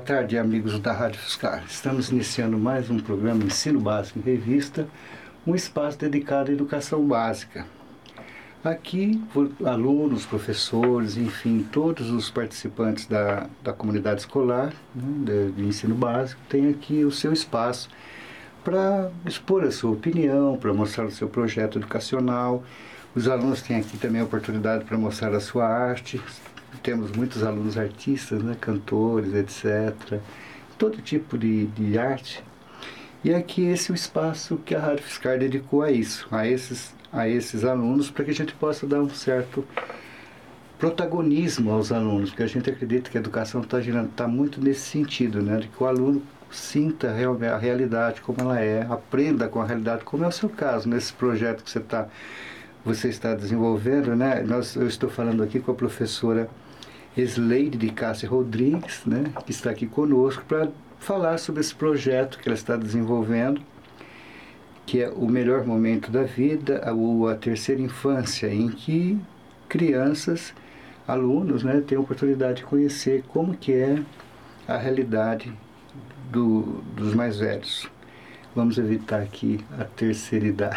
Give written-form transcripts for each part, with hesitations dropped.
tarde, amigos da Rádio Fiscar. Estamos iniciando mais um programa Ensino Básico em Revista, um espaço dedicado à educação básica. Aqui, alunos, professores, enfim, todos os participantes da comunidade escolar, né, de ensino básico, têm aqui o seu espaço para expor a sua opinião, para mostrar o seu projeto educacional. Os alunos têm aqui também a oportunidade para mostrar a sua arte. Temos muitos alunos artistas, né, cantores, etc. Todo tipo de arte. E aqui esse é o espaço que a Rádio Fiscar dedicou a isso, a esses alunos, para que a gente possa dar um certo protagonismo aos alunos, porque a gente acredita que a educação está muito nesse sentido, né, de que o aluno sinta a realidade como ela é, aprenda com a realidade, como é o seu caso, nesse projeto que você está desenvolvendo, né? Eu estou falando aqui com a professora Sleide de Cássia Rodrigues, né, que está aqui conosco para falar sobre esse projeto que ela está desenvolvendo, que é o melhor momento da vida, a terceira infância, em que crianças, alunos, né, têm a oportunidade de conhecer como que é a realidade dos mais velhos. Vamos evitar aqui a terceira idade.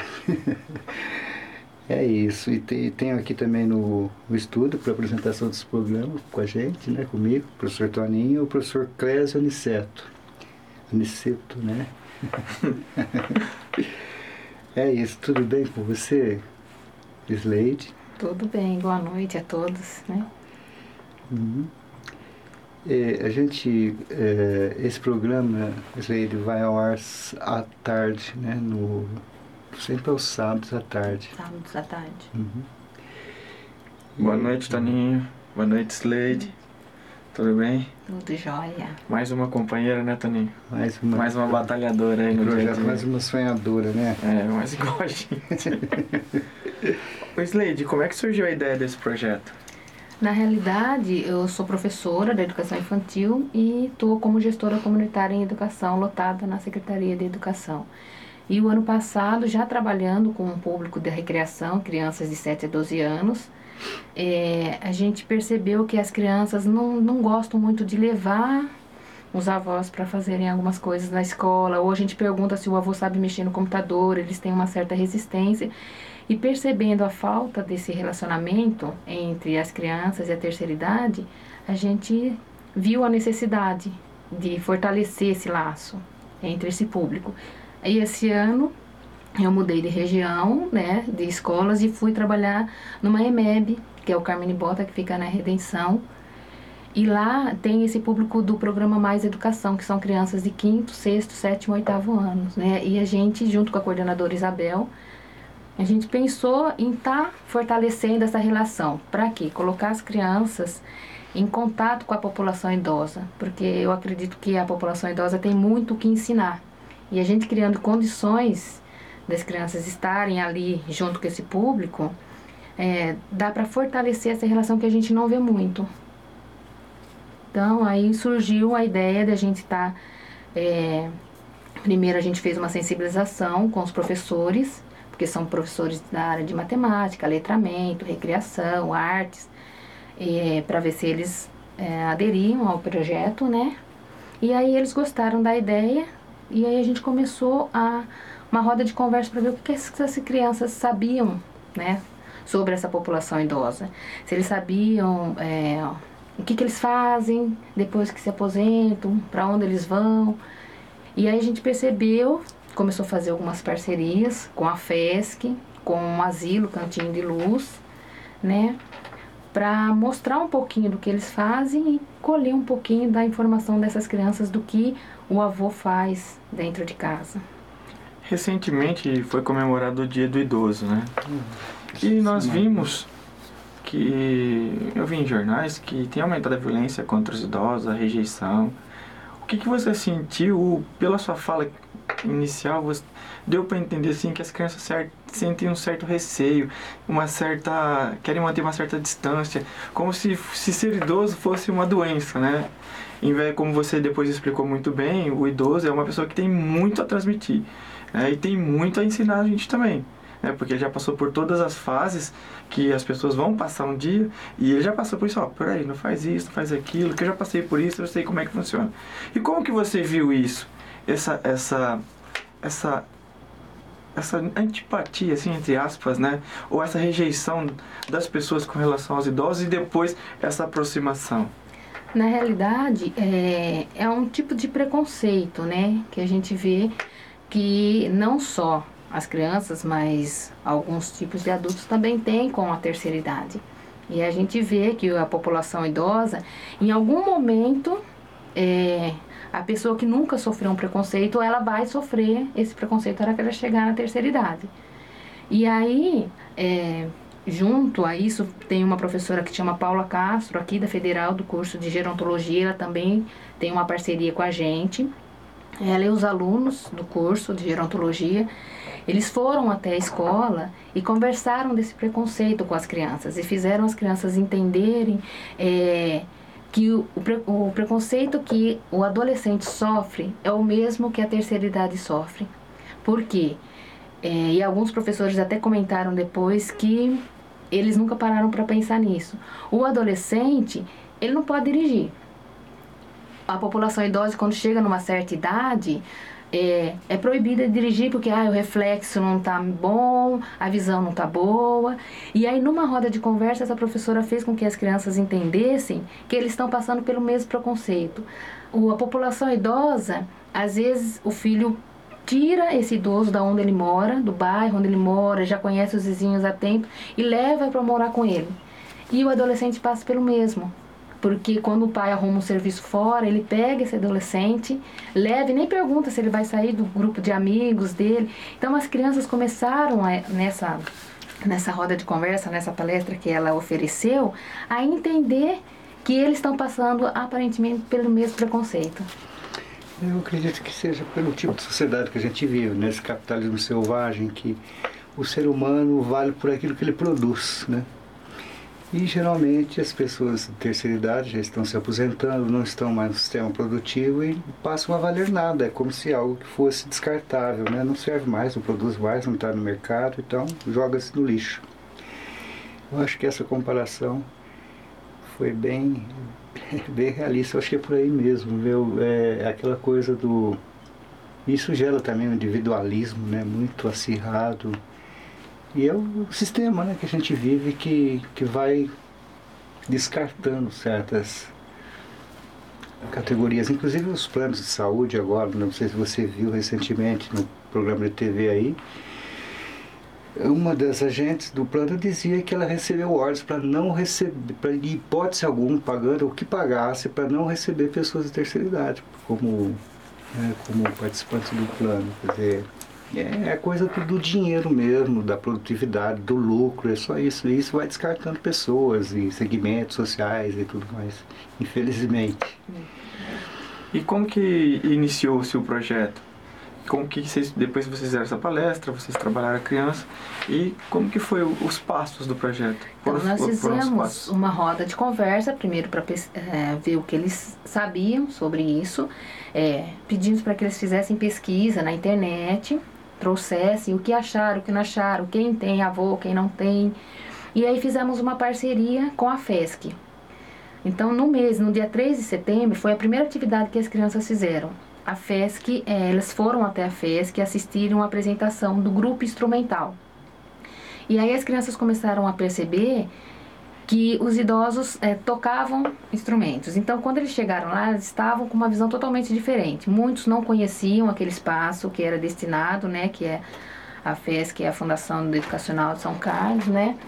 É isso, e tenho aqui também no estúdio para apresentação desse programa com a gente, né, comigo, o professor Toninho e o professor Clésio Aniceto, né? É isso, tudo bem com você, Sleide? Tudo bem, boa noite a todos, né? Uhum. Esse programa, Sleide, vai ao ar à tarde, né, sempre aos sábados à tarde. Sábados à tarde. Uhum. Boa noite, Toninho. Boa noite, Sleide. Tudo bem? Tudo jóia. Mais uma companheira, né, Toninho? Mais uma batalhadora aí no projeto, dia. Mais uma sonhadora, né? Mais igual a gente. Ô, Sleide, como é que surgiu a ideia desse projeto? Na realidade, eu sou professora da educação infantil e estou como gestora comunitária em educação lotada na Secretaria de Educação. E o ano passado, já trabalhando com um público de recreação, crianças de 7 a 12 anos, a gente percebeu que as crianças não gostam muito de levar os avós para fazerem algumas coisas na escola, ou a gente pergunta se o avô sabe mexer no computador, eles têm uma certa resistência. E percebendo a falta desse relacionamento entre as crianças e a terceira idade, a gente viu a necessidade de fortalecer esse laço entre esse público. E esse ano eu mudei de região, né, de escolas, e fui trabalhar numa EMEB, que é o Carmine Bota, que fica na Redenção. E lá tem esse público do programa Mais Educação, que são crianças de 5º, 6º, 7º, 8º anos, né? E a gente, junto com a coordenadora Isabel, a gente pensou em estar fortalecendo essa relação. Para quê? Colocar as crianças em contato com a população idosa, porque eu acredito que a população idosa tem muito o que ensinar. E a gente criando condições das crianças estarem ali junto com esse público, dá para fortalecer essa relação que a gente não vê muito. Então, aí surgiu a ideia de a gente estar... primeiro a gente fez uma sensibilização com os professores, porque são professores da área de matemática, letramento, recreação, artes, para ver se eles aderiam ao projeto, né? E aí eles gostaram da ideia, e aí a gente começou uma roda de conversa para ver o que essas crianças sabiam, né, sobre essa população idosa. Se eles sabiam o que eles fazem depois que se aposentam, para onde eles vão. E aí a gente percebeu, começou a fazer algumas parcerias com a FESC, com o Asilo Cantinho de Luz, né, para mostrar um pouquinho do que eles fazem e colher um pouquinho da informação dessas crianças do que o avô faz dentro de casa. Recentemente foi comemorado o Dia do Idoso, né? E nós vimos que, eu vi em jornais, que tem aumentado a violência contra os idosos, a rejeição. O que você sentiu, pela sua fala inicial, deu para entender assim, que as crianças sentem um certo receio, querem manter uma certa distância, como se ser idoso fosse uma doença, né? Em vez, como você depois explicou muito bem, o idoso é uma pessoa que tem muito a transmitir, né? E tem muito a ensinar a gente também. né? Porque ele já passou por todas as fases que as pessoas vão passar um dia, e ele já passou por isso, peraí, não faz isso, não faz aquilo, que eu já passei por isso, eu sei como é que funciona. E como que você viu isso? Essa antipatia, assim, entre aspas, né? Ou essa rejeição das pessoas com relação aos idosos e depois essa aproximação? Na realidade, é um tipo de preconceito, né? Que a gente vê que não só as crianças, mas alguns tipos de adultos também têm com a terceira idade. E a gente vê que a população idosa, em algum momento, a pessoa que nunca sofreu um preconceito, ela vai sofrer esse preconceito na hora que ela chegar na terceira idade. E aí, junto a isso, tem uma professora que chama Paula Castro, aqui da Federal, do curso de Gerontologia. Ela também tem uma parceria com a gente. Ela e os alunos do curso de Gerontologia, eles foram até a escola e conversaram desse preconceito com as crianças e fizeram as crianças entenderem que o preconceito que o adolescente sofre é o mesmo que a terceira idade sofre. Por quê? E alguns professores até comentaram depois que eles nunca pararam para pensar nisso. O adolescente, ele não pode dirigir. A população idosa, quando chega numa certa idade, é proibida de dirigir porque o reflexo não está bom, a visão não está boa. E aí, numa roda de conversa, essa professora fez com que as crianças entendessem que eles estão passando pelo mesmo preconceito. A população idosa, às vezes, o filho tira esse idoso da onde ele mora, do bairro onde ele mora, já conhece os vizinhos há tempo, e leva para morar com ele. E o adolescente passa pelo mesmo. Porque quando o pai arruma um serviço fora, ele pega esse adolescente, leva e nem pergunta se ele vai sair do grupo de amigos dele. Então as crianças começaram nessa roda de conversa, nessa palestra que ela ofereceu, a entender que eles estão passando aparentemente pelo mesmo preconceito. Eu acredito que seja pelo tipo de sociedade que a gente vive, nesse capitalismo selvagem, que o ser humano vale por aquilo que ele produz, né? E geralmente as pessoas de terceira idade já estão se aposentando, não estão mais no sistema produtivo e passam a valer nada. É como se algo que fosse descartável, né? Não serve mais, não produz mais, não está no mercado, então joga-se no lixo. Eu acho que essa comparação foi bem realista. Eu acho que é por aí mesmo, viu? É aquela coisa do... Isso gera também um individualismo, né? Muito acirrado. E é o sistema, né, que a gente vive que vai descartando certas categorias. Inclusive os planos de saúde agora, não sei se você viu recentemente no programa de TV aí, uma das agentes do plano dizia que ela recebeu ordens para não receber, para em hipótese alguma, pagando o que pagasse, para não receber pessoas de terceira idade como participantes do plano. Quer dizer, é coisa do dinheiro mesmo, da produtividade, do lucro, é só isso. E isso vai descartando pessoas e segmentos sociais e tudo mais, infelizmente. E como que iniciou-se o projeto? Como que depois vocês fizeram essa palestra, vocês trabalharam a criança, e como que foi os passos do projeto? Então, nós fizemos uma roda de conversa, primeiro para ver o que eles sabiam sobre isso, pedimos para que eles fizessem pesquisa na internet, trouxessem o que acharam, o que não acharam, quem tem avô, quem não tem. E aí fizemos uma parceria com a FESC. Então, no dia 3 de setembro, foi a primeira atividade que as crianças fizeram. A FESC, elas foram até a FESC assistir uma apresentação do grupo instrumental. E aí as crianças começaram a perceber que os idosos tocavam instrumentos. Então, quando eles chegaram lá, eles estavam com uma visão totalmente diferente. Muitos não conheciam aquele espaço que era destinado, né, que é a FESC, que é a Fundação Educacional de São Carlos, né?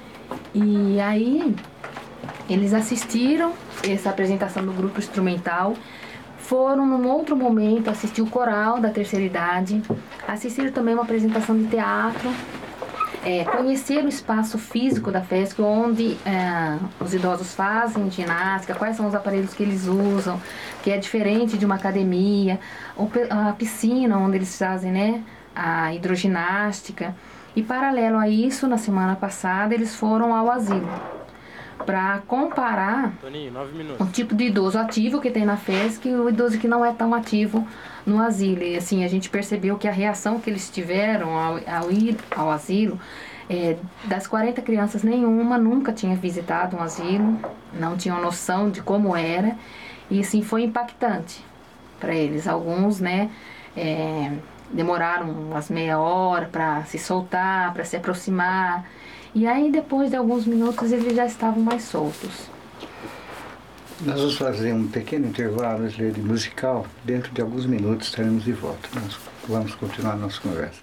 E aí, eles assistiram essa apresentação do grupo instrumental, foram num outro momento assistir o coral da terceira idade, assistiram também uma apresentação de teatro, conhecer o espaço físico da FESC, onde os idosos fazem ginástica, quais são os aparelhos que eles usam, que é diferente de uma academia, a piscina onde eles fazem, né, a hidroginástica. E paralelo a isso, na semana passada, eles foram ao asilo. para comparar Toninho, 9 minutos. o tipo de idoso ativo que tem na FESC e o idoso que não é tão ativo no asilo. E assim, a gente percebeu que a reação que eles tiveram ao ir ao asilo, das 40 crianças, nenhuma nunca tinha visitado um asilo, não tinham noção de como era, e assim, foi impactante para eles. Alguns, né, demoraram umas meia hora para se soltar, para se aproximar, e aí depois de alguns minutos eles já estavam mais soltos. Nós vamos fazer um pequeno intervalo de musical. Dentro de alguns minutos estaremos de volta. Nós vamos continuar a nossa conversa.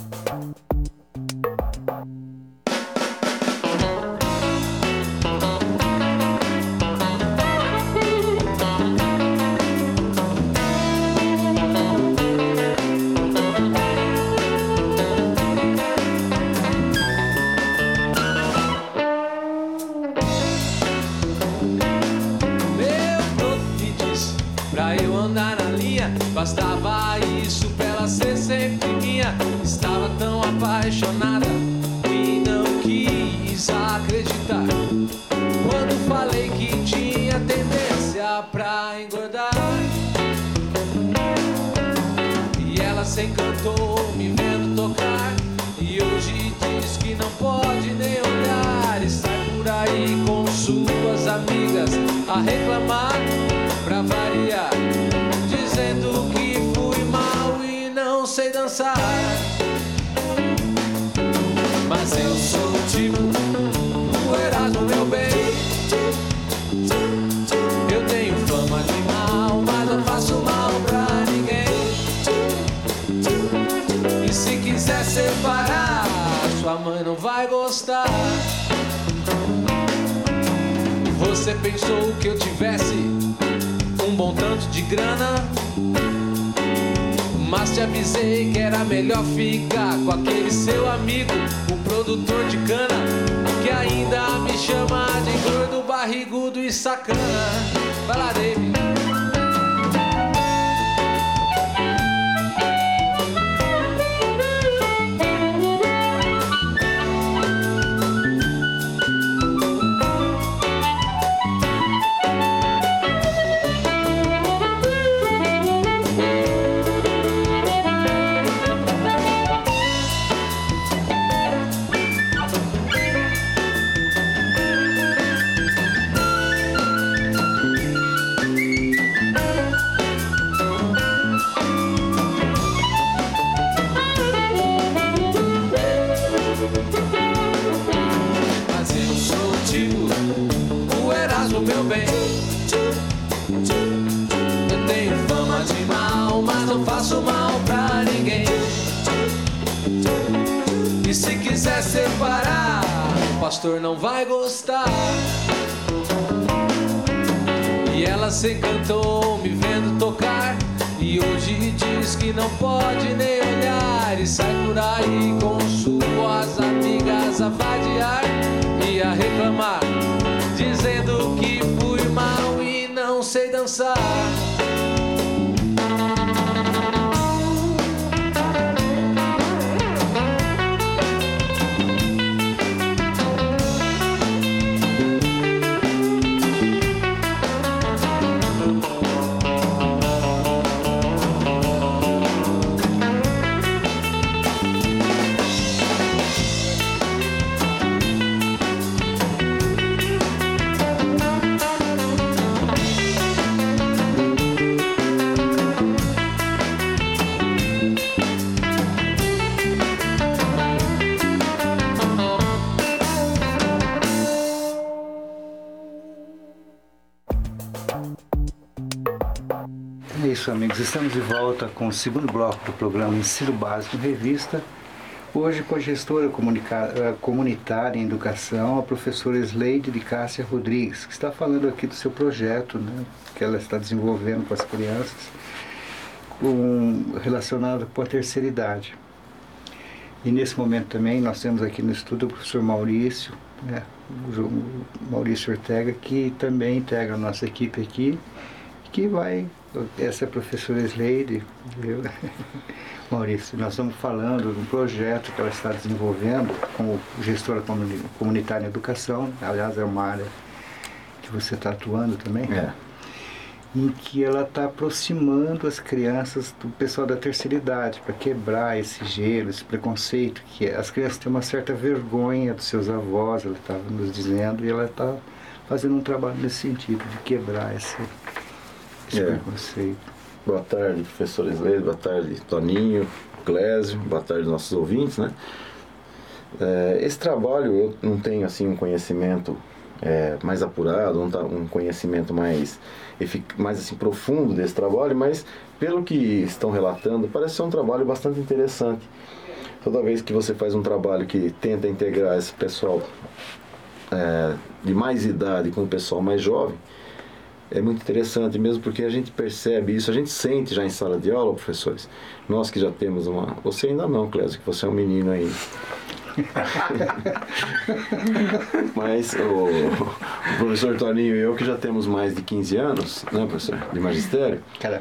Bastava isso pra ela ser sempre minha. Estava tão apaixonada e não quis acreditar quando falei que tinha tendência pra engordar. E ela se encantou me vendo tocar, e hoje diz que não pode nem olhar, e sai por aí com suas amigas a reclamar, pra variar, dizendo que fui mal e não sei dançar. Mas eu sou tipo o Erasmo, meu bem. Eu tenho fama de mal, mas não faço mal pra ninguém. E se quiser separar, sua mãe não vai gostar. Você pensou que eu tivesse um bom tanto de grana, mas te avisei que era melhor ficar com aquele seu amigo, o produtor de cana, que ainda me chama de gordo, barrigudo e sacana. Vai lá, David. Separar, o pastor não vai gostar. E ela se encantou me vendo tocar, e hoje diz que não pode nem olhar, e sai por aí com suas amigas a vadiar e a reclamar, dizendo que fui mal e não sei dançar. É isso, amigos. Estamos de volta com o segundo bloco do programa Ensino Básico em Revista. Hoje com a gestora comunitária em educação, a professora Sleide de Cássia Rodrigues, que está falando aqui do seu projeto, né, que ela está desenvolvendo com as crianças, relacionado com a terceira idade. E nesse momento também nós temos aqui no estúdio o professor Maurício, né, o Maurício Ortega, que também integra a nossa equipe aqui, que vai... Essa é a professora Sleide, viu? Maurício, nós estamos falando de um projeto que ela está desenvolvendo como gestora comunitária em educação. Aliás, é uma área você está atuando também, É. em que ela está aproximando as crianças do pessoal da terceira idade, para quebrar esse gelo, esse preconceito, que as crianças têm uma certa vergonha dos seus avós, ela estava nos dizendo, e ela está fazendo um trabalho nesse sentido, de quebrar esse preconceito. Boa tarde, professor Isley, boa tarde, Toninho, Clésio, boa tarde, nossos ouvintes, né? Esse trabalho, eu não tenho, assim, um conhecimento mais apurado, um conhecimento mais assim, profundo desse trabalho, mas pelo que estão relatando, parece ser um trabalho bastante interessante. Toda vez que você faz um trabalho que tenta integrar esse pessoal de mais idade com o pessoal mais jovem, é muito interessante mesmo, porque a gente percebe isso, a gente sente já em sala de aula, professores, nós que já temos uma... Você ainda não, Clésio, que você é um menino ainda. Mas o professor Toninho e eu, que já temos mais de 15 anos, né, professor, de magistério,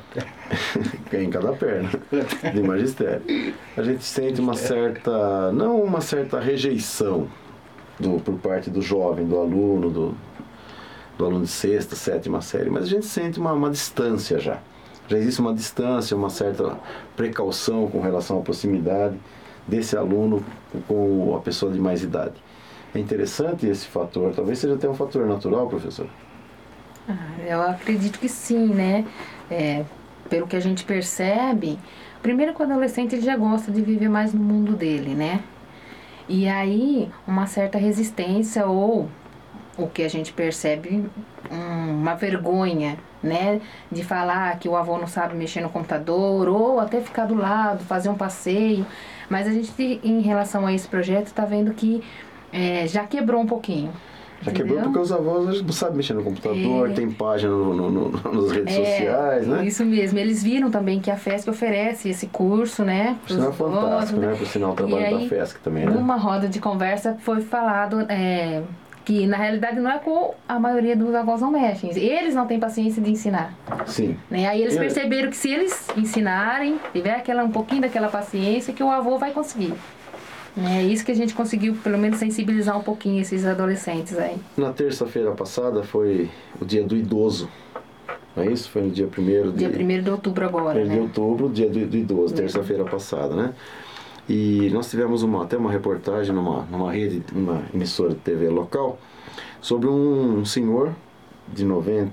em cada perna, de magistério, a gente sente uma certa, não uma certa rejeição por parte do jovem, do aluno, do aluno de sexta, sétima série, mas a gente sente uma distância já existe uma distância, uma certa precaução com relação à proximidade desse aluno com a pessoa de mais idade. É interessante esse fator, talvez seja até um fator natural, professor? Eu acredito que sim, né? Pelo que a gente percebe, primeiro que o adolescente ele já gosta de viver mais no mundo dele, né? E aí, uma certa resistência ou o que a gente percebe, uma vergonha, né? De falar que o avô não sabe mexer no computador ou até ficar do lado, fazer um passeio. Mas a gente, em relação a esse projeto, está vendo que já quebrou um pouquinho. Já quebrou porque os avós não sabem mexer no computador, tem página nas redes sociais, né? Isso mesmo. Eles viram também que a FESC oferece esse curso, né? Por sinal fantástico, né? Por sinal o trabalho da FESC também, né? Numa roda de conversa foi falado que na realidade não é com a maioria dos avós não mexem. Eles não têm paciência de ensinar. Sim. Né? Aí eles perceberam que se eles ensinarem, tiver um pouquinho daquela paciência, que o avô vai conseguir. É isso que a gente conseguiu, pelo menos, sensibilizar um pouquinho esses adolescentes aí. Na terça-feira passada foi o dia do idoso, não é isso? Foi no dia 1º Dia 1º de outubro agora, 1º de outubro, dia do idoso, terça-feira passada, né? E nós tivemos até uma reportagem numa rede, numa emissora de TV local, sobre um senhor de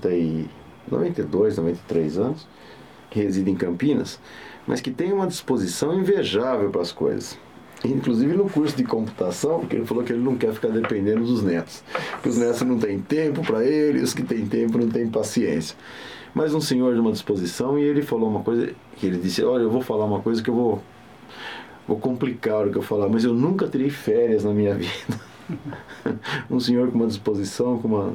92, 93 anos, que reside em Campinas, mas que tem uma disposição invejável para as coisas. Inclusive no curso de computação, porque ele falou que ele não quer ficar dependendo dos netos, que os netos não têm tempo para ele, os que têm tempo não têm paciência. Mas um senhor de uma disposição, e ele falou uma coisa, que ele disse, olha, eu vou falar uma coisa que eu vou complicar o que eu falar, mas eu nunca terei férias na minha vida. Um senhor com uma disposição, com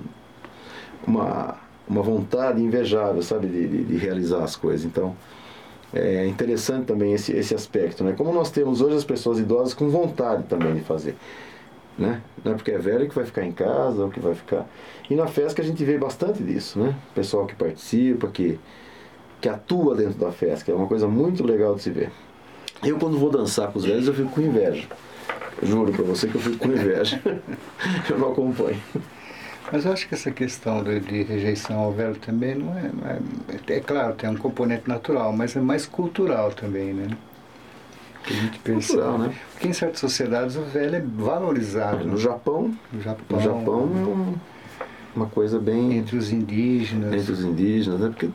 uma vontade invejável, sabe, de realizar as coisas. Então, é interessante também esse aspecto, né? Como nós temos hoje as pessoas idosas com vontade também de fazer, né? Não é porque é velho que vai ficar em casa ou que vai ficar... E na FESC a gente vê bastante disso, né? Pessoal que participa, que atua dentro da FESC, é uma coisa muito legal de se ver. Eu, quando vou dançar com os velhos, eu fico com inveja. Eu juro pra você que eu fico com inveja. Eu não acompanho. Mas eu acho que essa questão de rejeição ao velho também não é claro, tem um componente natural, mas é mais cultural também, né? Que a gente percebe. Cultural, né? Porque em certas sociedades o velho é valorizado. No Japão é uma coisa bem... Entre os indígenas. Né? Porque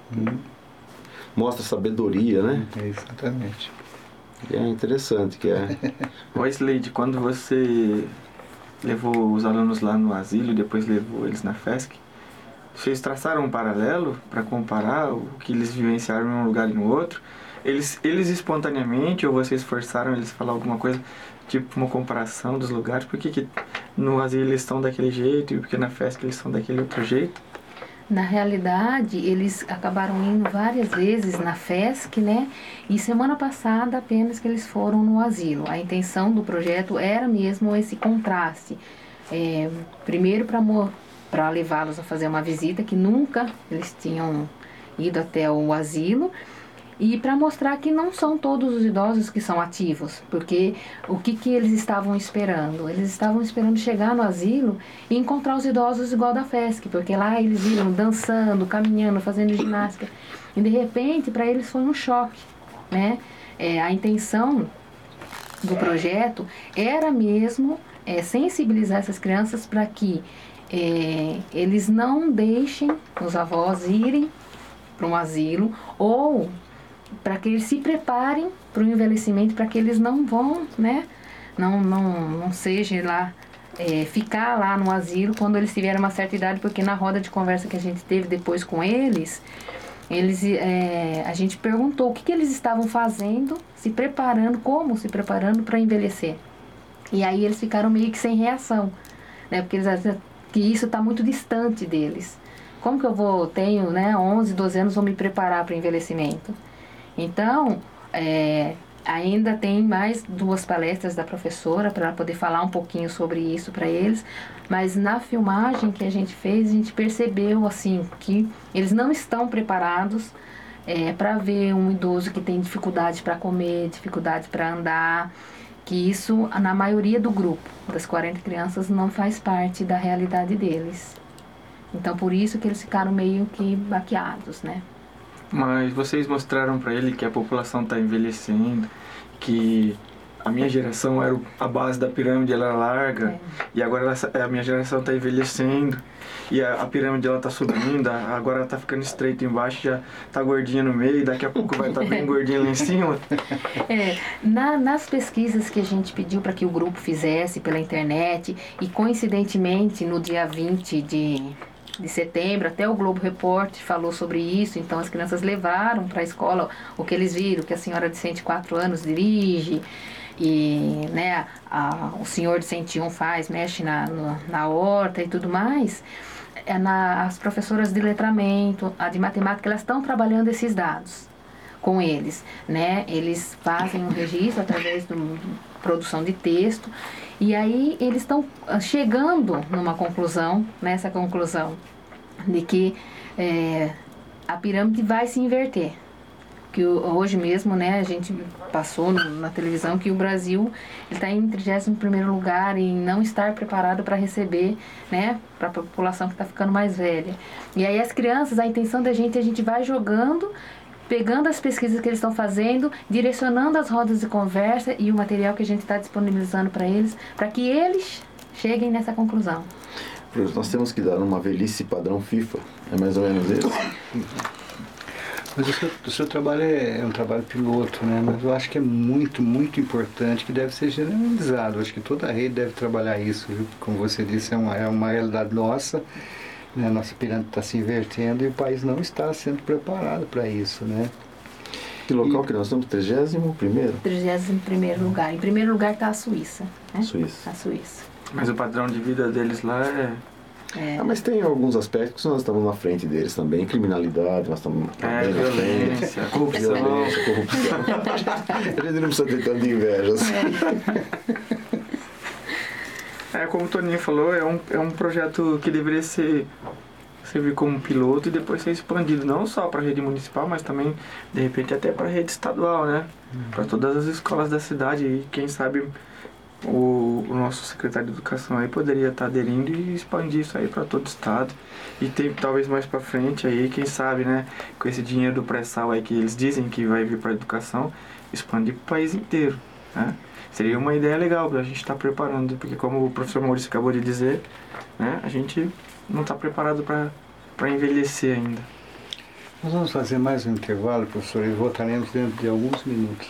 mostra sabedoria, né? Exatamente. E é interessante que é... Ô Slade, quando você levou os alunos lá no asilo e depois levou eles na FESC, vocês traçaram um paralelo para comparar o que eles vivenciaram em um lugar e no outro? Eles espontaneamente, ou vocês forçaram eles a falar alguma coisa, tipo uma comparação dos lugares? Por que no asilo eles estão daquele jeito e porque na FESC eles estão daquele outro jeito? Na realidade, eles acabaram indo várias vezes na FESC, né? E semana passada apenas que eles foram no asilo. A intenção do projeto era mesmo esse contraste. Primeiro para levá-los a fazer uma visita, que nunca eles tinham ido até o asilo. e para mostrar que não são todos os idosos que são ativos, porque o que eles estavam esperando? Eles estavam esperando chegar no asilo e encontrar os idosos igual da FESC, porque lá eles iam dançando, caminhando, fazendo ginástica, e de repente para eles foi um choque, né? A intenção do projeto era mesmo sensibilizar essas crianças para que eles não deixem os avós irem para um asilo, ou para que eles se preparem para o envelhecimento, para que eles não vão, né, não seja lá, ficar lá no asilo quando eles tiverem uma certa idade, porque na roda de conversa que a gente teve depois com eles, a gente perguntou o que eles estavam fazendo, como se preparando para envelhecer. E aí eles ficaram meio que sem reação, né, porque eles acham que isso está muito distante deles. Como que eu tenho, né, 11, 12 anos, vou me preparar para o envelhecimento? Então, ainda tem mais 2 palestras da professora para poder falar um pouquinho sobre isso para eles, mas na filmagem que a gente fez, a gente percebeu assim que eles não estão preparados para ver um idoso que tem dificuldade para comer, dificuldade para andar, que isso, na maioria do grupo, das 40 crianças, não faz parte da realidade deles. Então, por isso que eles ficaram meio que baqueados, né? Mas vocês mostraram para ele que a população está envelhecendo, que a minha geração era a base da pirâmide, ela era larga, e agora a minha geração está envelhecendo, e a pirâmide ela está subindo, agora ela está ficando estreita embaixo, já está gordinha no meio, e daqui a pouco vai estar bem gordinha lá em cima. Nas pesquisas que a gente pediu para que o grupo fizesse pela internet, e coincidentemente no dia 20 de setembro, até o Globo Repórter falou sobre isso, então as crianças levaram para a escola o que eles viram, que a senhora de 104 anos dirige, e né, o senhor de 101 mexe na horta e tudo mais. As professoras de letramento, a de matemática, elas estão trabalhando esses dados com eles, né? Eles fazem um registro através da produção de texto, e aí eles estão chegando nessa conclusão de que a pirâmide vai se inverter. Que hoje mesmo, né, a gente passou na televisão que o Brasil está em 31º lugar em não estar preparado para receber, né, para a população que está ficando mais velha. E aí as crianças, a intenção da gente, a gente vai jogando, pegando as pesquisas que eles estão fazendo, direcionando as rodas de conversa e o material que a gente está disponibilizando para eles, para que eles cheguem nessa conclusão. Nós temos que dar uma velhice padrão FIFA, é mais ou menos isso? Mas o seu trabalho é um trabalho piloto, né? Mas eu acho que é muito, muito importante, que deve ser generalizado. Eu acho que toda a rede deve trabalhar isso, viu? Como você disse, é uma realidade nossa, né? Nossa pirâmide está se invertendo e o país não está sendo preparado para isso, né? Que local que nós estamos? 31º? 31º lugar. Em primeiro lugar está a Suíça, né? Suíça. A Suíça. Mas o padrão de vida deles lá mas tem alguns aspectos que nós estamos na frente deles também. Criminalidade, nós estamos bem violência, corrupção. A gente não precisa ter tanta inveja. Como o Toninho falou, é um projeto que deveria servir como piloto e depois ser expandido, não só para a rede municipal, mas também, de repente, até para a rede estadual, né? Para todas as escolas da cidade. E quem sabe o nosso secretário de Educação aí poderia estar aderindo e expandir isso aí para todo o estado. E talvez mais para frente aí, quem sabe, né? Com esse dinheiro do pré-sal aí que eles dizem que vai vir para a educação, expandir para o país inteiro, né? Seria uma ideia legal para a gente estar preparando, porque como o professor Maurício acabou de dizer, né, a gente não está preparado para envelhecer ainda. Nós vamos fazer mais um intervalo, professor, e voltaremos dentro de alguns minutos.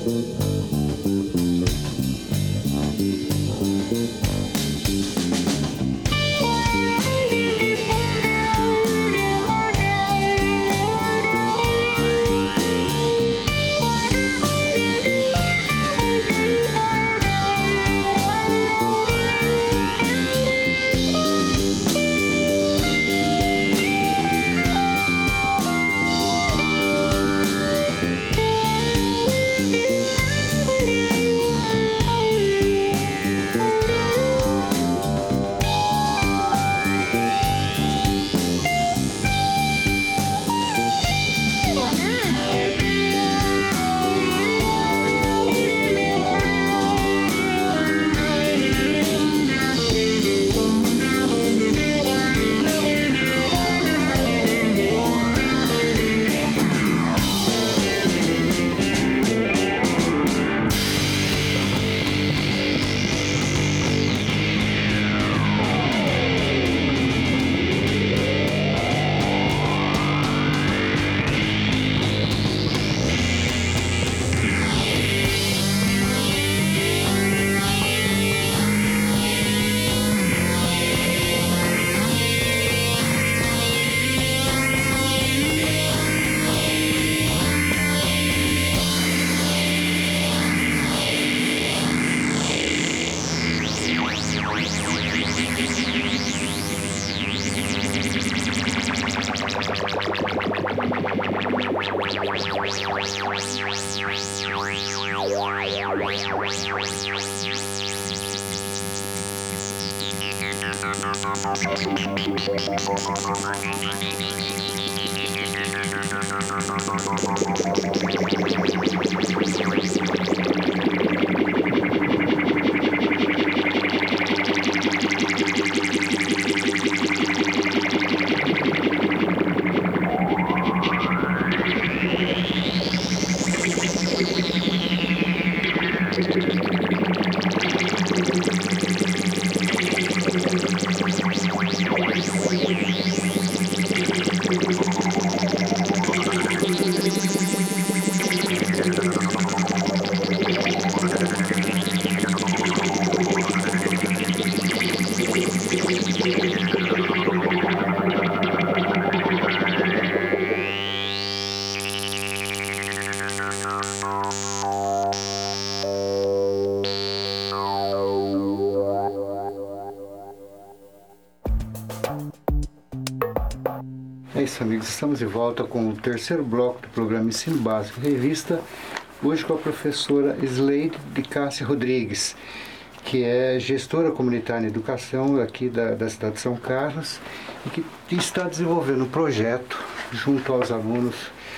É isso, amigos, estamos de volta com o terceiro bloco do programa Ensino Básico Revista, hoje com a professora Sleide de Cássia Rodrigues, que é gestora comunitária em educação aqui da cidade de São Carlos e que está desenvolvendo um projeto junto aos alunos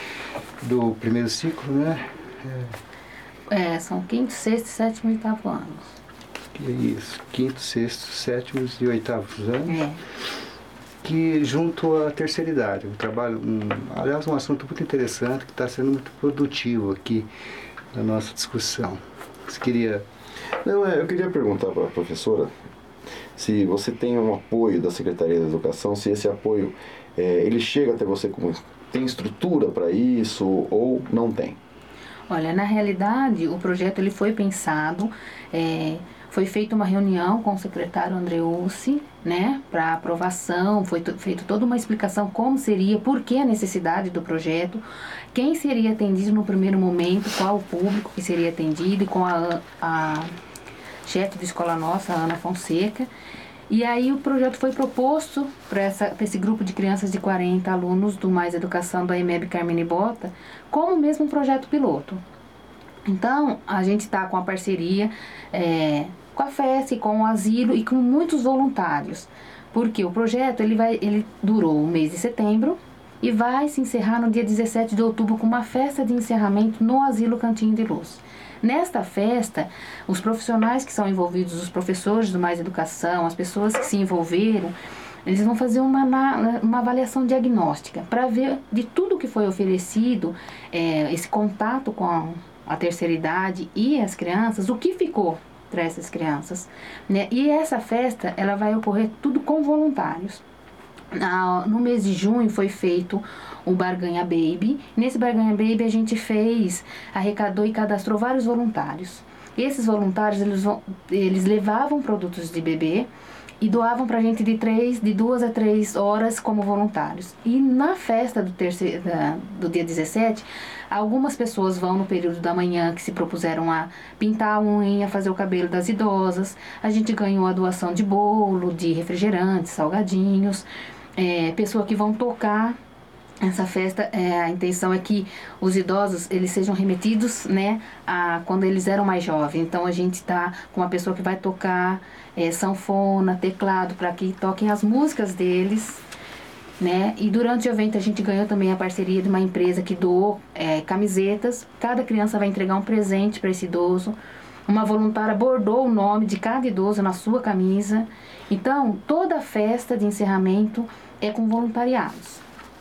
do primeiro ciclo, né? São 5º, 6º, 7º e 8º anos. Que é isso, 5º, 6º, 7º e 8º anos. É. Que junto à terceira idade, um trabalho, aliás, um assunto muito interessante que está sendo muito produtivo aqui na nossa discussão. Você queria... eu queria perguntar para a professora se você tem um apoio da Secretaria da Educação, se esse apoio ele chega até você, como tem estrutura para isso ou não tem? Olha, na realidade, o projeto ele foi pensado, foi feita uma reunião com o secretário Andreucci, né, para aprovação, foi feita toda uma explicação como seria, por que a necessidade do projeto, quem seria atendido no primeiro momento, qual o público que seria atendido, e com a chefe de escola nossa, a Ana Fonseca. E aí o projeto foi proposto para esse grupo de crianças de 40 alunos do Mais Educação da EMEB Carmine Bota, como mesmo um projeto piloto. Então, a gente está com a parceria com a FESC, com o asilo e com muitos voluntários, porque o projeto ele durou o mês de setembro e vai se encerrar no dia 17 de outubro com uma festa de encerramento no Asilo Cantinho de Luz. Nesta festa, os profissionais que são envolvidos, os professores do Mais Educação, as pessoas que se envolveram, eles vão fazer uma avaliação diagnóstica para ver de tudo que foi oferecido, esse contato com a terceira idade e as crianças, o que ficou para essas crianças, né? E essa festa, ela vai ocorrer tudo com voluntários. No mês de junho foi feito o Barganha Baby. Nesse Barganha Baby a gente arrecadou e cadastrou vários voluntários. Esses voluntários, eles levavam produtos de bebê e doavam pra gente de 2 a 3 horas como voluntários. E na festa do dia 17, algumas pessoas vão no período da manhã que se propuseram a pintar a unha, fazer o cabelo das idosas. A gente ganhou a doação de bolo, de refrigerantes, salgadinhos. Pessoas que vão tocar essa festa. A intenção é que os idosos eles sejam remetidos, né, a quando eles eram mais jovens. Então a gente está com uma pessoa que vai tocar sanfona, teclado, para que toquem as músicas deles, né? E durante o evento a gente ganhou também a parceria de uma empresa que doou camisetas. Cada criança vai entregar um presente para esse idoso. Uma voluntária bordou o nome de cada idoso na sua camisa. Então toda a festa de encerramento é com voluntariados.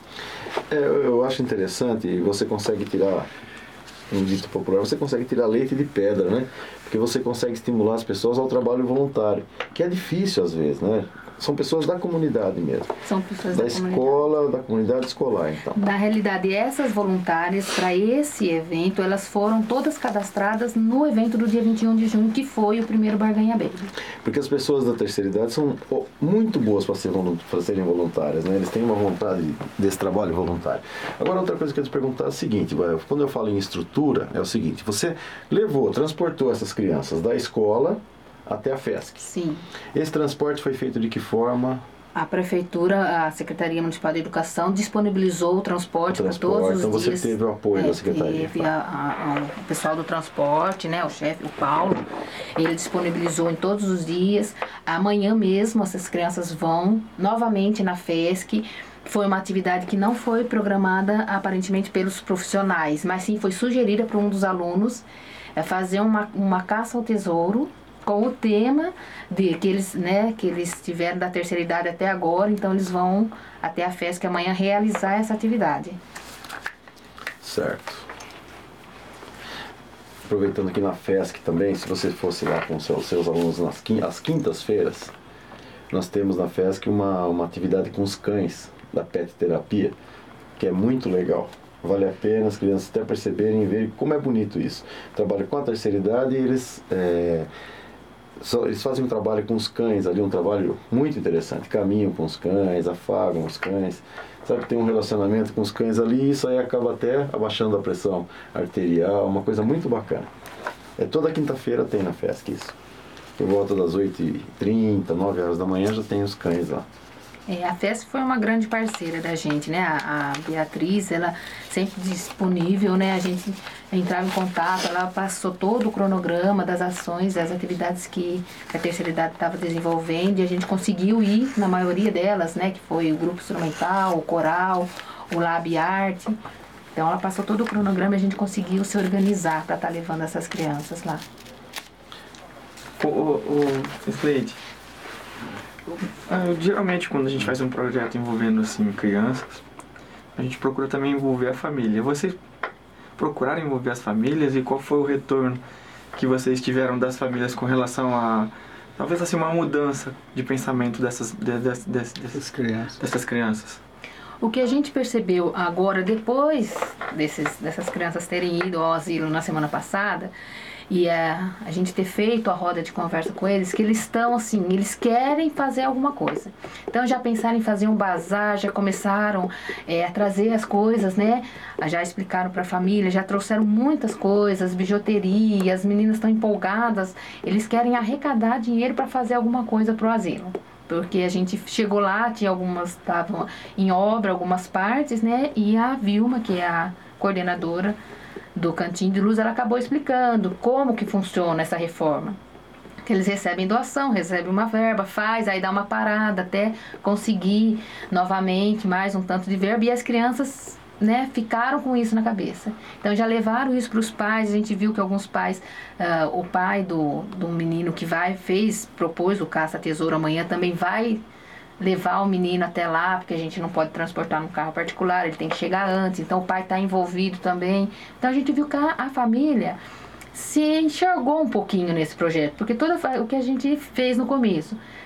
Eu acho interessante, você consegue tirar, um dito popular, você consegue tirar leite de pedra, né? Porque você consegue estimular as pessoas ao trabalho voluntário, que é difícil às vezes, né? São pessoas da comunidade mesmo. São pessoas da escola, da comunidade escolar, então. Na realidade, essas voluntárias para esse evento, elas foram todas cadastradas no evento do dia 21 de junho, que foi o primeiro Barganha Baby. Porque as pessoas da terceira idade são muito boas para serem voluntárias, né? Eles têm uma vontade desse trabalho voluntário. Agora, outra coisa que eu quero te perguntar é o seguinte, quando eu falo em estrutura, é o seguinte, você transportou essas crianças da escola até a FESC. Sim. Esse transporte foi feito de que forma? A Prefeitura, a Secretaria Municipal de Educação disponibilizou o transporte por todos os então dias. Você teve o apoio da Secretaria. Teve o pessoal do transporte, né, o chefe, o Paulo, ele disponibilizou em todos os dias. Amanhã mesmo essas crianças vão novamente na FESC. Foi uma atividade que não foi programada aparentemente pelos profissionais, mas sim foi sugerida por um dos alunos fazer uma caça ao tesouro, com o tema que eles tiveram da terceira idade até agora. Então eles vão até a FESC amanhã realizar essa atividade. Certo. Aproveitando aqui na FESC também, se você fosse lá com seus alunos às quintas-feiras, nós temos na FESC uma atividade com os cães da pet terapia, que é muito legal. Vale a pena as crianças até perceberem e verem como é bonito isso. Trabalho com a terceira idade e eles fazem um trabalho com os cães ali, um trabalho muito interessante. Caminham com os cães, afagam os cães. Sabe, tem um relacionamento com os cães ali e isso aí acaba até abaixando a pressão arterial, uma coisa muito bacana. Toda quinta-feira tem na FESC isso. Por volta das 8h30, 9 horas da manhã já tem os cães lá. A FESC foi uma grande parceira da gente, né? A Beatriz, ela sempre disponível, né? A gente entrava em contato, ela passou todo o cronograma das ações, das atividades que a terceira idade estava desenvolvendo, e a gente conseguiu ir na maioria delas, né? Que foi o grupo instrumental, o coral, o Lab Arte. Então ela passou todo o cronograma e a gente conseguiu se organizar para estar levando essas crianças lá. Slade, geralmente quando a gente faz um projeto envolvendo assim crianças, a gente procura também envolver a família. Vocês procuraram envolver as famílias e qual foi o retorno que vocês tiveram das famílias com relação a talvez assim uma mudança de pensamento dessas crianças? O que a gente percebeu agora, depois dessas crianças terem ido ao asilo na semana passada, e a gente ter feito a roda de conversa com eles, que eles estão assim, eles querem fazer alguma coisa. Então já pensaram em fazer um bazar, já começaram a trazer as coisas, né? Já explicaram para a família, já trouxeram muitas coisas, bijuteria, as meninas estão empolgadas, eles querem arrecadar dinheiro para fazer alguma coisa para o asilo. Porque a gente chegou lá, tinha algumas, estavam em obra, algumas partes, né? E a Vilma, que é a coordenadora do Cantinho de Luz, ela acabou explicando como que funciona essa reforma. Que eles recebem doação, recebem uma verba, aí dá uma parada até conseguir novamente mais um tanto de verba, e as crianças, né, ficaram com isso na cabeça. Então já levaram isso para os pais. A gente viu que alguns pais, o pai do menino que propôs o caça-tesouro amanhã, também vai levar o menino até lá, porque a gente não pode transportar num carro particular, ele tem que chegar antes, então o pai está envolvido também. Então a gente viu que a família se enxergou um pouquinho nesse projeto, porque o que a gente fez no começo,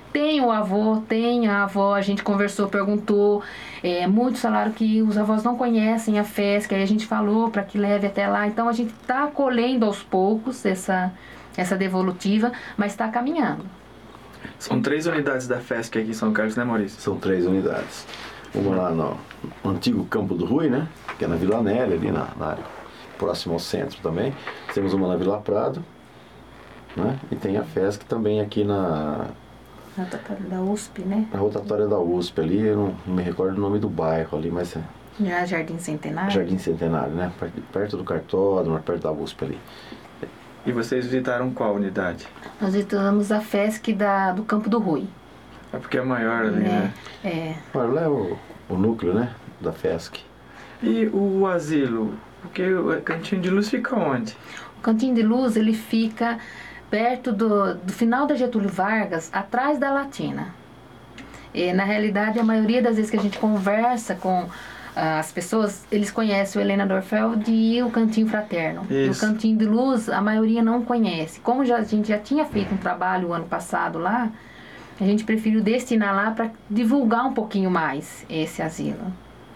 Tem o avô, tem a avó, a gente conversou, perguntou. Muitos falaram que os avós não conhecem a FESC, aí a gente falou para que leve até lá. Então a gente está acolhendo aos poucos essa devolutiva, mas está caminhando. São 3 unidades da FESC aqui em São Carlos, né, Maurício? São 3 unidades. Uma lá no antigo Campo do Rui, né? Que é na Vila Nélia, ali na área próximo ao centro também. Temos uma na Vila Prado, né? E tem a FESC também aqui na rotatória da USP, né? A rotatória da USP ali, eu não me recordo o nome do bairro ali, mas é... Jardim Centenário? Jardim Centenário, né? Perto do cartódromo, perto da USP ali. E vocês visitaram qual unidade? Nós visitamos a FESC do Campo do Rui. É porque é maior ali, né? Olha, lá é o núcleo, né? Da FESC. E o asilo? Porque o Cantinho de Luz fica onde? O Cantinho de Luz, ele fica perto do final da Getúlio Vargas, atrás da Latina. Na realidade, a maioria das vezes que a gente conversa com as pessoas, eles conhecem o Helena Dorfeld e o Cantinho Fraterno. Isso. E o Cantinho de Luz, a maioria não conhece. Como a gente já tinha feito um trabalho o ano passado lá, a gente preferiu destinar lá para divulgar um pouquinho mais esse asilo.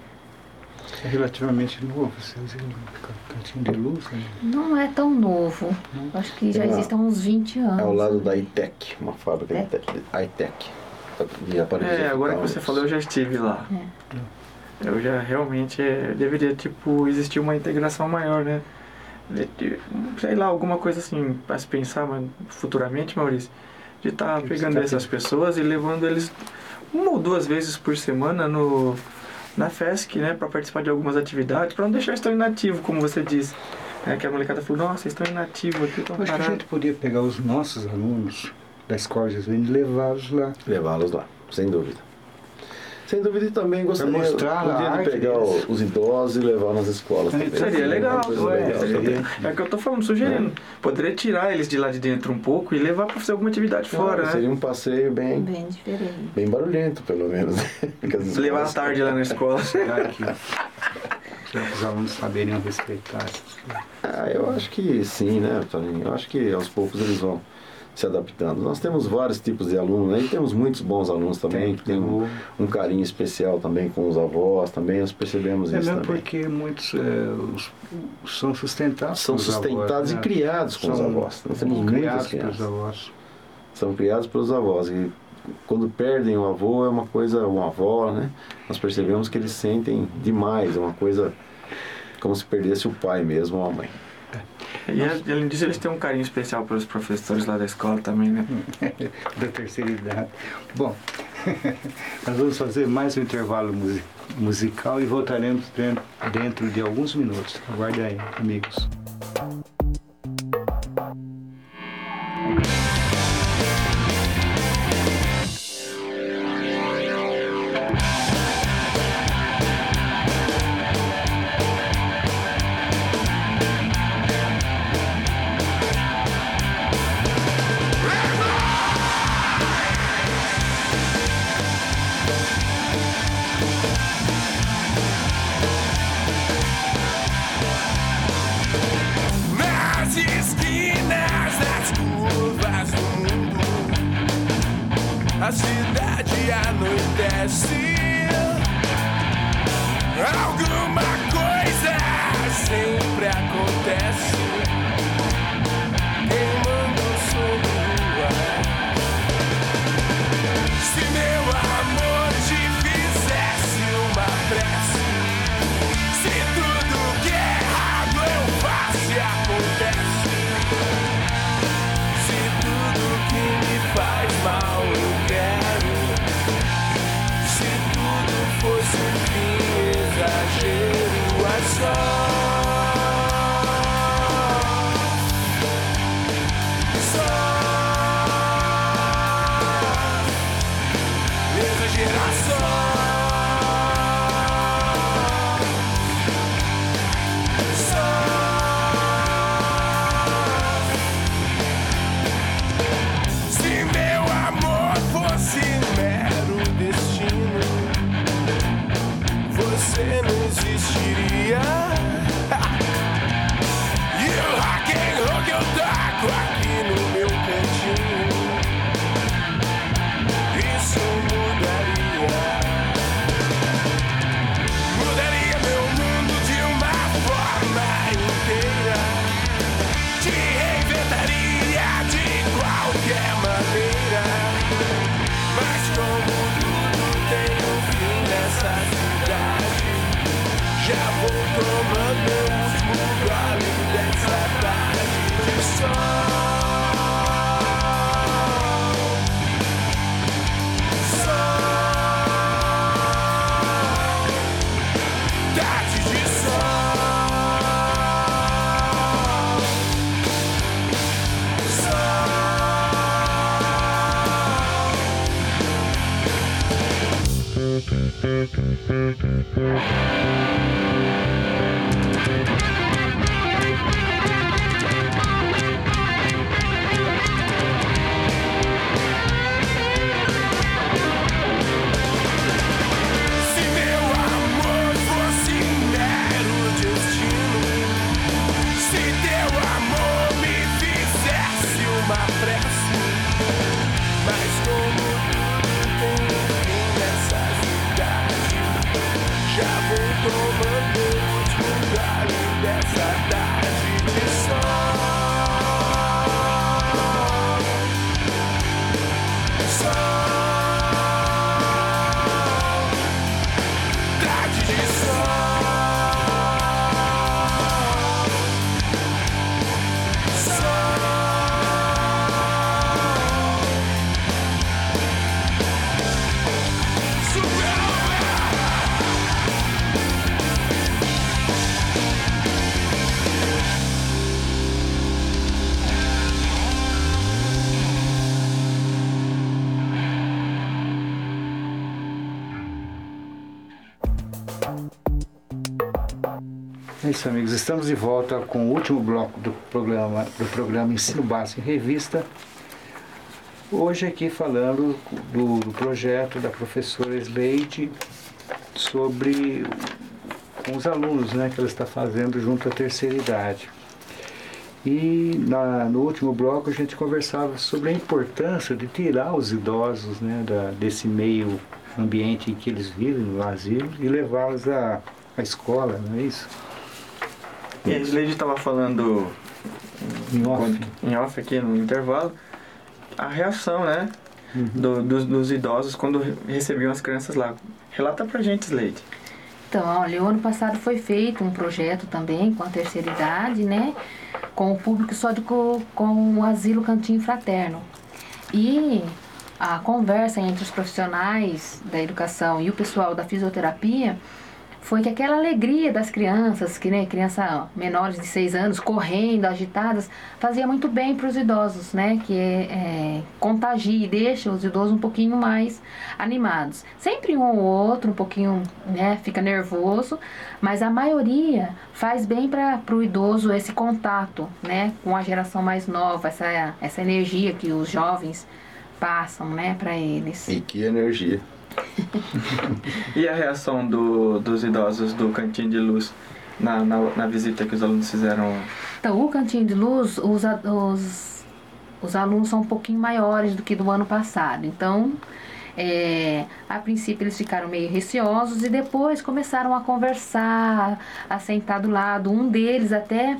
É relativamente novo esse asilo, Cantinho de Luz, né? Não é tão novo. Acho que já existe há uns 20 anos. É ao lado da ITEC, uma fábrica de ITEC. Agora que você falou, eu já estive lá. Eu já realmente deveria, existir uma integração maior, né? Sei lá, alguma coisa assim, para se pensar futuramente, Maurício, de estar pegando essas pessoas e levando eles 1 ou 2 vezes por semana na FESC, né? Para participar de algumas atividades, para não deixar eles tão inativos, como você disse. Que a molecada falou, nossa, vocês estão inativos aqui, estão parados. Acho que a gente podia pegar os nossos alunos da escola jesuína e levá-los lá. Levá-los lá, sem dúvida. Sem dúvida, e também gostaria de pegar os idosos e levar nas escolas. Seria legal, legal. É o que eu estou falando, sugerindo. Poderia tirar eles de lá de dentro um pouco e levar para fazer alguma atividade fora, né? Seria um passeio bem diferente. Bem barulhento, pelo menos. Levar à tarde lá na escola. Será que os alunos saberiam respeitar? Eu acho que sim, né, Toninho? Eu acho que aos poucos eles vão se adaptando. Nós temos vários tipos de alunos, né? E temos muitos bons alunos também, que têm um carinho especial também com os avós, também nós percebemos isso mesmo também. Porque muitos são sustentados São sustentados e criados com os avós. Nós temos muitas crianças. São criados pelos avós. E quando perdem o avô, é uma coisa, uma avó, né? Nós percebemos que eles sentem demais, é uma coisa como se perdesse o pai mesmo ou a mãe. E além disso, eles têm um carinho especial pelos professores lá da escola também, né? Da terceira idade. Bom, nós vamos fazer mais um intervalo musical e voltaremos dentro de alguns minutos. Aguarde aí, amigos. A cidade anoitece. Alguma coisa sempre acontece. Queimando sobre o ar. Se meu amor te fizesse uma prece, se tudo que é errado eu faço e acontece, se tudo que me faz mal eu quero, se tudo fosse um fim exagero, é só É isso, amigos. Estamos de volta com o último bloco do programa Ensino Básico em Revista. Hoje aqui falando do projeto da professora Sleide sobre com os alunos, né, que ela está fazendo junto à terceira idade. E no último bloco a gente conversava sobre a importância de tirar os idosos, né, desse meio ambiente em que eles vivem, no asilo, e levá-los à escola, não é isso? E a Sleide estava falando em off aqui no intervalo, a reação, né, dos idosos quando recebiam as crianças lá. Relata pra gente, Sleide. Então, olha, o ano passado foi feito um projeto também com a terceira idade, né, com o público só com o Asilo Cantinho Fraterno. E a conversa entre os profissionais da educação e o pessoal da fisioterapia foi que aquela alegria das crianças, que né, crianças menores de 6 anos, correndo, agitadas, fazia muito bem para os idosos, né, que contagia e deixa os idosos um pouquinho mais animados. Sempre um ou outro, um pouquinho, né, fica nervoso, mas a maioria faz bem para o idoso esse contato, né, com a geração mais nova, essa energia que os jovens passam, né, para eles. E que energia! E a reação dos idosos do Cantinho de Luz na visita que os alunos fizeram? Então, o Cantinho de Luz, os alunos são um pouquinho maiores do que do ano passado. Então, a princípio eles ficaram meio receosos e depois começaram a conversar, a sentar do lado. Um deles até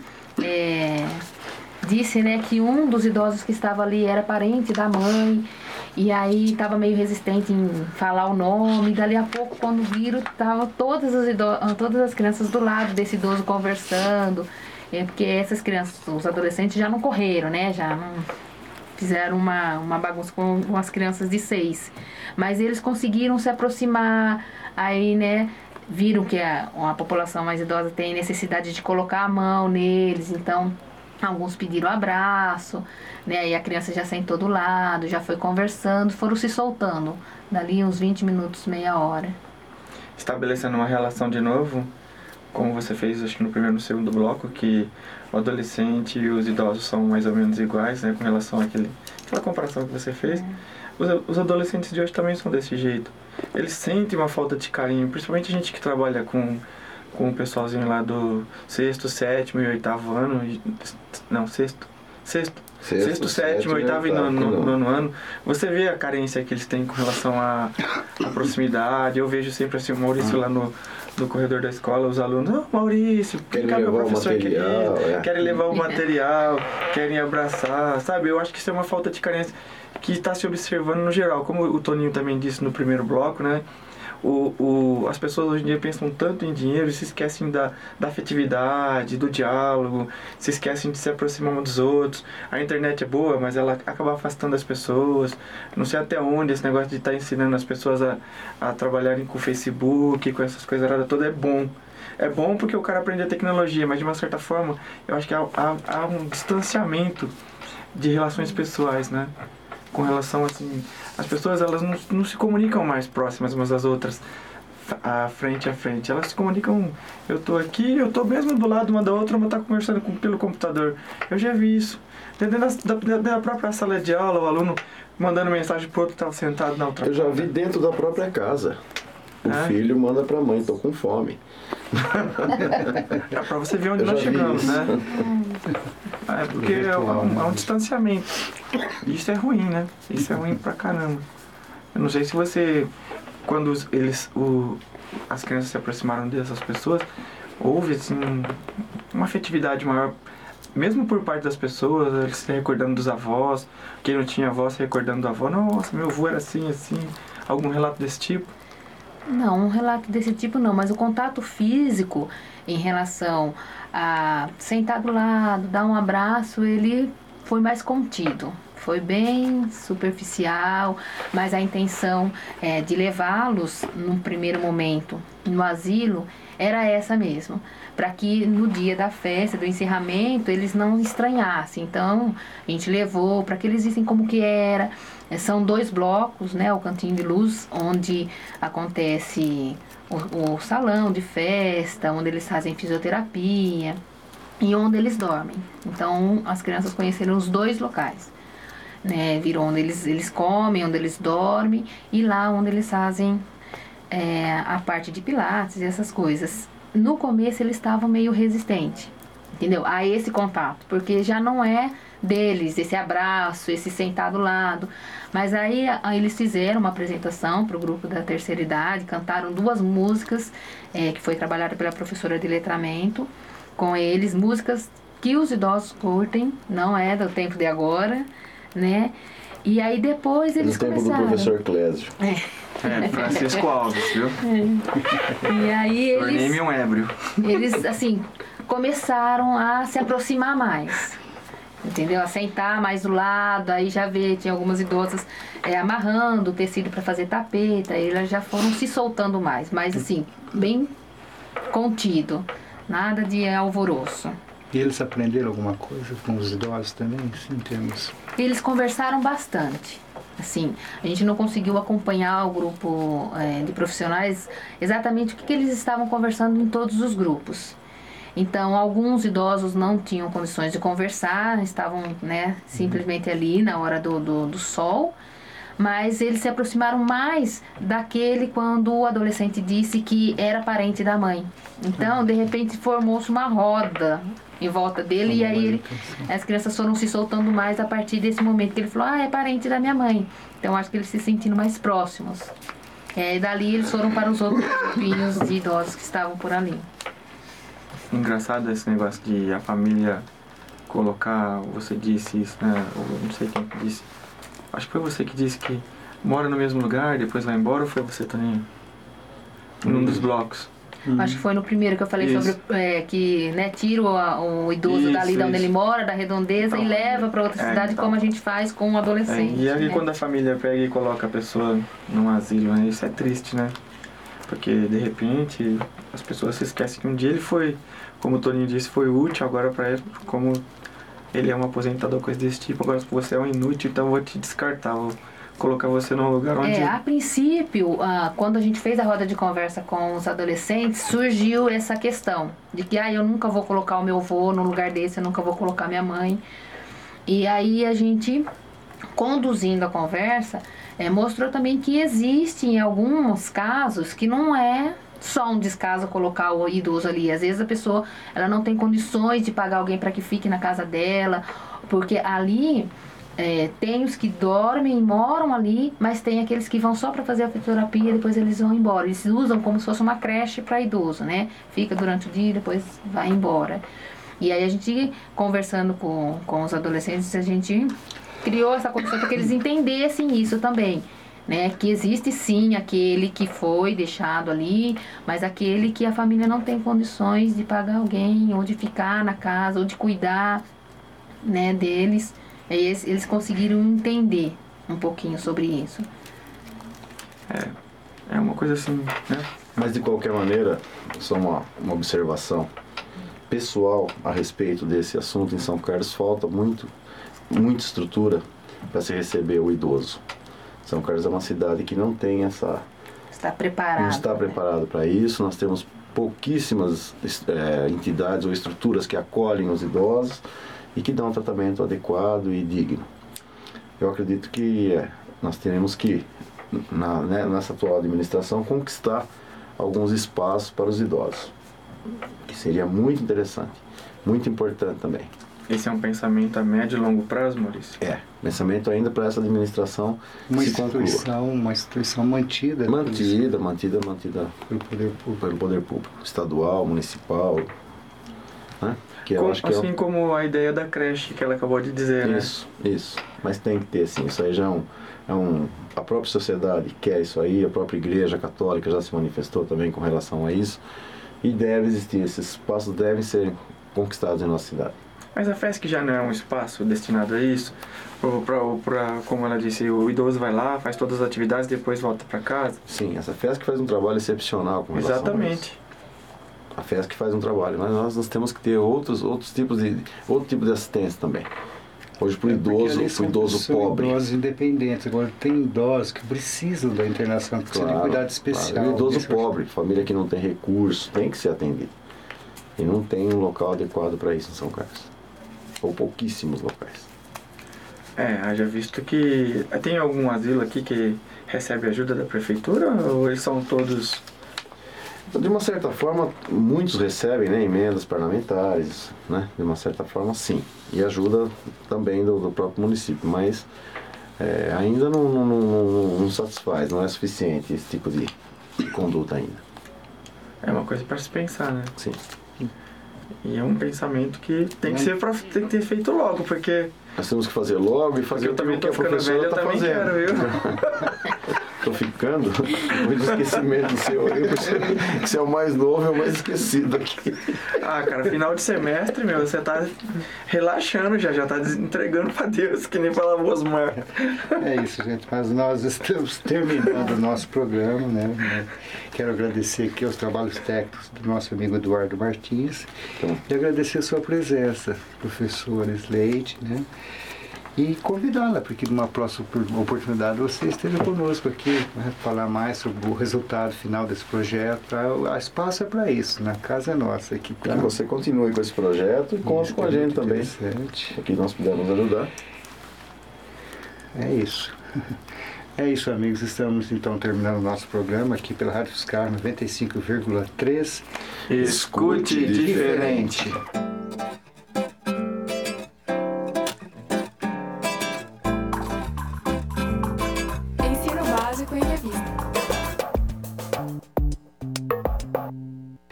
disse, né, que um dos idosos que estava ali era parente da mãe. E aí estava meio resistente em falar o nome, e dali a pouco, quando viram, estavam todas as crianças do lado desse idoso conversando, porque essas crianças, os adolescentes já não correram, né, já não fizeram uma bagunça com as crianças de 6, mas eles conseguiram se aproximar, aí, né, viram que a população mais idosa tem necessidade de colocar a mão neles, então alguns pediram abraço, né? E a criança já sentou do lado, já foi conversando, foram se soltando. Dali uns 20 minutos, meia hora. Estabelecendo uma relação de novo, como você fez, acho que no primeiro e no segundo bloco, que o adolescente e os idosos são mais ou menos iguais, né? Com relação àquela comparação que você fez. Os adolescentes de hoje também são desse jeito. Eles sentem uma falta de carinho, principalmente a gente que trabalha com o pessoalzinho lá do 6º, 7º e 8º ano. Não, sexto, 7º, 8º e 9º ano. Você vê a carência que eles têm com relação à proximidade. Eu vejo sempre assim o Maurício lá no corredor da escola, os alunos, Maurício, querem levar o material, querem levar o material, querem abraçar, sabe? Eu acho que isso é uma falta de carência que está se observando no geral. Como o Toninho também disse no primeiro bloco, né? As pessoas hoje em dia pensam tanto em dinheiro e se esquecem da afetividade, do diálogo, se esquecem de se aproximar uns dos outros. A internet é boa, mas ela acaba afastando as pessoas. Não sei até onde esse negócio de estar ensinando as pessoas a trabalharem com o Facebook, com essas coisas todas, é bom. É bom porque o cara aprende a tecnologia, mas de uma certa forma eu acho que há um distanciamento de relações pessoais, né? Com relação, assim, as pessoas elas não se comunicam mais próximas umas das outras, frente a frente. Elas se comunicam, eu tô aqui, eu tô mesmo do lado uma da outra, uma tá conversando pelo computador. Eu já vi isso. Dentro da própria sala de aula, o aluno mandando mensagem pro outro que tava sentado na outra. Eu já vi dentro da própria casa. O filho manda pra mãe, tô com fome. É pra você ver onde nós chegamos, né? É porque é um distanciamento. Isso é ruim, né? Isso é ruim pra caramba. Eu não sei se você, quando as crianças se aproximaram dessas pessoas, houve assim, uma afetividade maior, mesmo por parte das pessoas, eles se recordando dos avós, quem não tinha avó se recordando do avô. Nossa, meu avô era assim, assim. Algum relato desse tipo? Não, um relato desse tipo não, mas o contato físico em relação a sentar do lado, dar um abraço, ele foi mais contido. Foi bem superficial, mas a intenção de levá-los num primeiro momento no asilo era essa mesmo, para que no dia da festa, do encerramento, eles não estranhassem. Então, a gente levou para que eles vissem como que era. São 2 blocos, né? O Cantinho de Luz, onde acontece o salão de festa, onde eles fazem fisioterapia e onde eles dormem. Então, as crianças conheceram os 2 locais, né? Viram onde eles comem, onde eles dormem e lá onde eles fazem a parte de pilates e essas coisas. No começo, eles estavam meio resistentes, entendeu? A esse contato, porque já não é deles, esse abraço, esse sentar do lado. Mas aí eles fizeram uma apresentação para o grupo da terceira idade, cantaram 2 músicas que foi trabalhada pela professora de letramento com eles, músicas que os idosos curtem, não é do tempo de agora, né? E aí depois eles começaram... Do professor Clésio. Francisco Alves, viu? E aí eles... Tornei-me um ébrio. Eles, assim, começaram a se aproximar mais, entendeu? A sentar mais do lado, aí já vê, tinha algumas idosas amarrando o tecido para fazer tapeta, aí elas já foram se soltando mais, mas assim, bem contido, nada de alvoroço. E eles aprenderam alguma coisa com os idosos também, assim, em termos... Eles conversaram bastante. Assim, a gente não conseguiu acompanhar o grupo de profissionais exatamente o que eles estavam conversando em todos os grupos. Então, alguns idosos não tinham condições de conversar, estavam, né, simplesmente ali na hora do sol, mas eles se aproximaram mais daquele quando o adolescente disse que era parente da mãe. Então, de repente, formou-se uma roda em volta dele e aí as crianças foram se soltando mais a partir desse momento que ele falou, é parente da minha mãe. Então, acho que eles se sentindo mais próximos. E dali eles foram para os outros grupinhos de idosos que estavam por ali. Engraçado esse negócio de a família colocar, você disse isso, né? Eu não sei quem disse. Acho que foi você que disse que mora no mesmo lugar, depois vai embora, ou foi você também? Num dos blocos. Acho que foi no primeiro que eu falei sobre que, né, tira o idoso dali de onde ele mora, da redondeza, e leva para outra cidade, como a gente faz com um adolescente. E aí quando a família pega e coloca a pessoa num asilo, né? Isso é triste, né? Porque de repente as pessoas se esquecem que um dia ele foi, como o Toninho disse, foi útil, agora para ele, como ele é um aposentador, coisa desse tipo, agora você é um inútil, então eu vou te descartar, vou colocar você num lugar onde... A princípio, quando a gente fez a roda de conversa com os adolescentes, surgiu essa questão de que eu nunca vou colocar o meu avô num lugar desse, eu nunca vou colocar minha mãe. E aí a gente, conduzindo a conversa, mostrou também que existe em alguns casos que não é só um descaso colocar o idoso ali. Às vezes a pessoa ela não tem condições de pagar alguém para que fique na casa dela, porque ali... tem os que dormem e moram ali, mas tem aqueles que vão só para fazer a fisioterapia e depois eles vão embora. Eles usam como se fosse uma creche para idoso, né? Fica durante o dia e depois vai embora. E aí a gente, conversando com os adolescentes, a gente criou essa condição para que eles entendessem isso também, né? Que existe sim aquele que foi deixado ali, mas aquele que a família não tem condições de pagar alguém, ou de ficar na casa, ou de cuidar, né, deles. Eles conseguiram entender um pouquinho sobre isso. É uma coisa assim, né? Mas de qualquer maneira, só uma observação pessoal a respeito desse assunto. Em São Carlos falta muita estrutura para se receber o idoso. São Carlos é uma cidade que não tem essa está preparado. Não está preparado para isso. Nós temos pouquíssimas entidades ou estruturas que acolhem os idosos e que dão um tratamento adequado e digno. Eu acredito que nós teremos que, nessa atual administração, conquistar alguns espaços para os idosos, que seria muito interessante, muito importante também. Esse é um pensamento a médio e longo prazo, Maurício? Pensamento ainda para essa administração se conclua. Uma instituição mantida. Mantida pelo poder público. Estadual, municipal, né? Que eu acho que assim como a ideia da creche que ela acabou de dizer, Isso. Mas tem que ter, sim. Isso aí já a própria sociedade quer isso aí, a própria Igreja Católica já se manifestou também com relação a isso. E deve existir, esses espaços devem ser conquistados em nossa cidade. Mas a FESC já não é um espaço destinado a isso? Ou como ela disse, o idoso vai lá, faz todas as atividades e depois volta para casa? Sim, essa FESC faz um trabalho excepcional com relação a isso. A FESC faz um trabalho, mas nós temos que ter outro tipo de assistência também. Hoje para o idoso pobre. Idosos independentes. Agora tem idosos que precisam da internação, que precisam de cuidado especial. Claro. O idoso pobre, família que não tem recurso, tem que ser atendido. E não tem um local adequado para isso em São Carlos. Ou pouquíssimos locais. Haja visto que tem algum asilo aqui que recebe ajuda da prefeitura ou eles são todos... De uma certa forma, muitos recebem, né, emendas parlamentares, né? De uma certa forma, sim. E ajuda também do próprio município, mas ainda não satisfaz, não é suficiente esse tipo de conduta ainda. É uma coisa para se pensar, né? Sim. E é um pensamento que tem que ter feito logo, porque... Nós temos que fazer logo e fazer o que a professora está fazendo. Quero, viu? Tô ficando muito esquecimento seu. Que você é o mais novo e o mais esquecido aqui. Cara, final de semestre, você tá relaxando já tá entregando pra Deus, que nem falava o Osmar. É isso, gente, mas nós estamos terminando o nosso programa, né? Quero agradecer aqui aos trabalhos técnicos do nosso amigo Eduardo Martins e agradecer a sua presença, professora Sleide, né? E convidá-la para que numa próxima oportunidade você esteja conosco aqui, né, falar mais sobre o resultado final desse projeto. O espaço é para isso, né? A casa é nossa aqui. Tá? Você continue com esse projeto e conte com a gente também. Aqui nós pudermos ajudar. É isso. É isso, amigos. Estamos então terminando o nosso programa aqui pela Rádio Fiscar 95,3. Escute diferente.